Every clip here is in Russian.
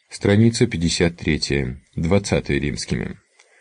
Страница 53, 20 римскими.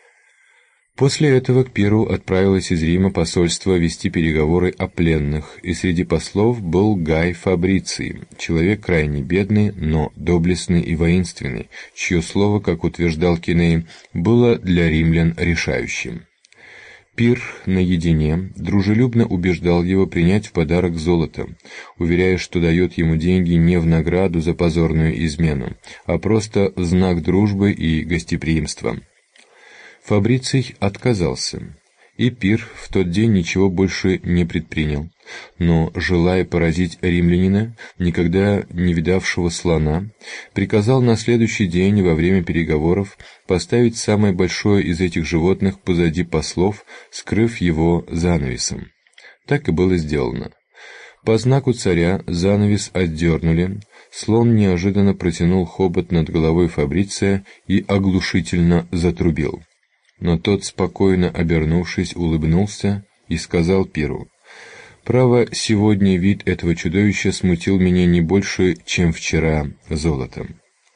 После этого к Пиру отправилось из Рима посольство вести переговоры о пленных, и среди послов был Гай Фабриций, человек крайне бедный, но доблестный и воинственный, чье слово, как утверждал Киней, было для римлян решающим. Пир наедине дружелюбно убеждал его принять в подарок золото, уверяя, что дает ему деньги не в награду за позорную измену, а просто в знак дружбы и гостеприимства. Фабриций отказался, и Пир в тот день ничего больше не предпринял, но, желая поразить римлянина, никогда не видавшего слона, приказал на следующий день во время переговоров поставить самое большое из этих животных позади послов, скрыв его занавесом. Так и было сделано. По знаку царя занавес отдернули, слон неожиданно протянул хобот над головой Фабриция и оглушительно затрубил. Но тот, спокойно обернувшись, улыбнулся и сказал Пиру: «Право, сегодня вид этого чудовища смутил меня не больше, чем вчера золотом».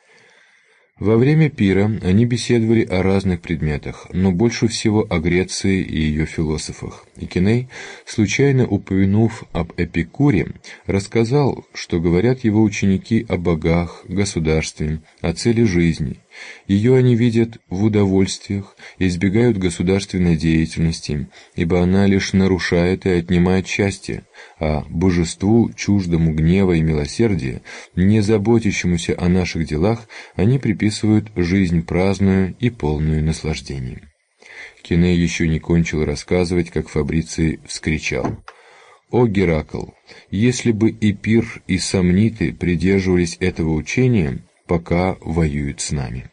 Во время пира они беседовали о разных предметах, но больше всего о Греции и ее философах. И Киней, случайно упомянув об Эпикуре, рассказал, что говорят его ученики о богах, государстве, о цели жизни. Ее они видят в удовольствиях, избегают государственной деятельности, ибо она лишь нарушает и отнимает счастье, а божеству, чуждому гнева и милосердия, не заботящемуся о наших делах, они приписывают жизнь праздную и полную наслаждений. Киней еще не кончил рассказывать, как Фабриций вскричал: «О, Геракл, если бы и Пир, и сомниты придерживались этого учения, пока воюют с нами».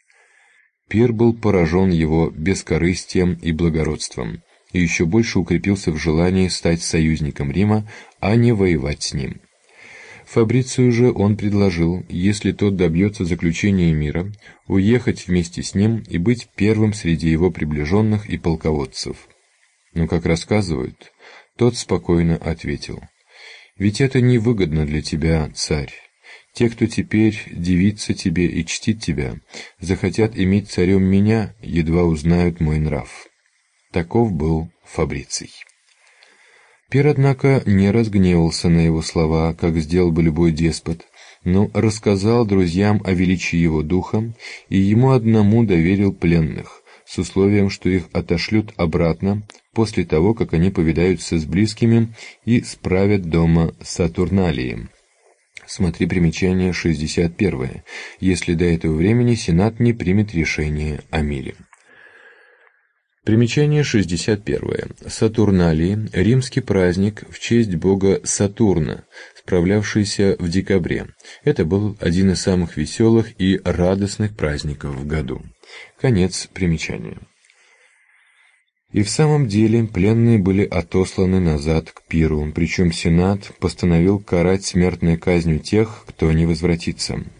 Пир был поражен его бескорыстием и благородством, и еще больше укрепился в желании стать союзником Рима, а не воевать с ним. Фабрицию же он предложил, если тот добьется заключения мира, уехать вместе с ним и быть первым среди его приближенных и полководцев. Но, как рассказывают, тот спокойно ответил: «Ведь это невыгодно для тебя, царь. Те, кто теперь дивится тебе и чтит тебя, захотят иметь царем меня, едва узнают мой нрав». Таков был Фабриций. Пир, однако, не разгневался на его слова, как сделал бы любой деспот, но рассказал друзьям о величии его духа и ему одному доверил пленных, с условием, что их отошлют обратно после того, как они повидаются с близкими и справят дома Сатурналии. Смотри примечание 61, если до этого времени Сенат не примет решение о мире. Примечание 61. Сатурналии – римский праздник в честь бога Сатурна, справлявшийся в декабре. Это был один из самых веселых и радостных праздников в году. Конец примечания. И в самом деле пленные были отосланы назад к Пиру, причем Сенат постановил карать смертной казнью тех, кто не возвратится.